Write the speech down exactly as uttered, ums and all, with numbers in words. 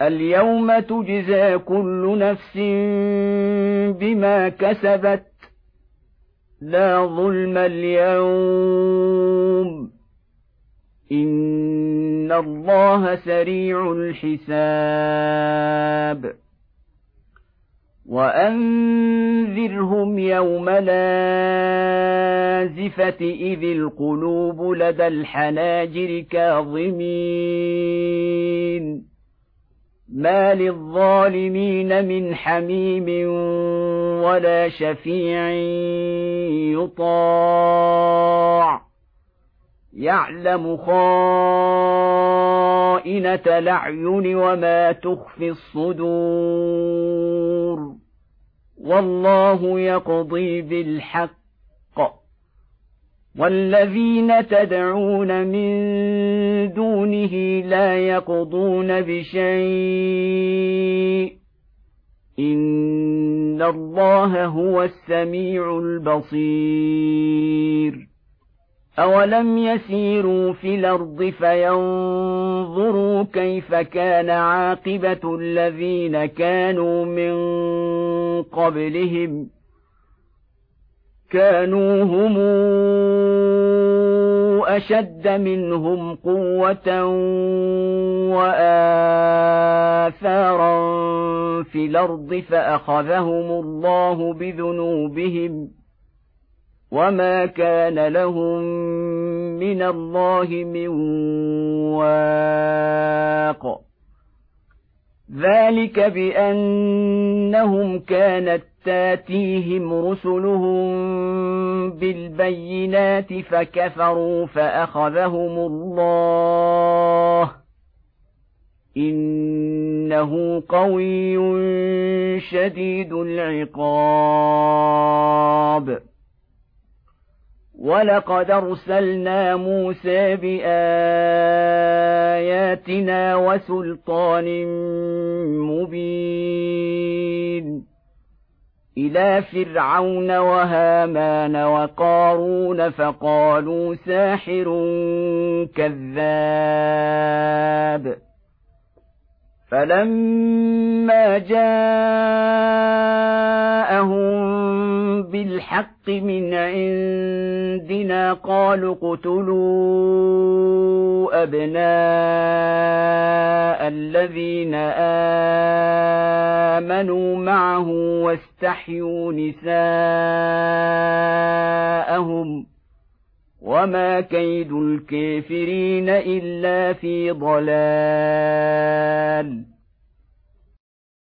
اليوم تجزى كل نفس بما كسبت لا ظلم اليوم إن الله سريع الحساب وأنذرهم يوم الآزفة إذ القلوب لدى الحناجر كاظمين ما للظالمين من حميم ولا شفيع يطاع يعلم خائنة الأعين وما تخفي الصدور والله يقضي بالحق والذين تدعون من دونه لا يقضون بشيء إن الله هو السميع البصير أولم يسيروا في الأرض فينظروا كيف كان عاقبة الذين كانوا من قبلهم كانوا هم أشد منهم قوة وآثارا في الأرض فأخذهم الله بذنوبهم وما كان لهم من الله من واق ذلك بأنهم كانت تاتيهم رسلهم بالبينات فكفروا فأخذهم الله إنه قوي شديد العقاب ولقد أرسلنا موسى بآياتنا وسلطان مبين إلى فرعون وهامان وقارون فقالوا ساحر كذاب فلما جاءهم بالحق من عندنا قالوا اقتلوا أبناء الذين آمنوا معه واستحيوا نساءهم وما كيد الكافرين إلا في ضلال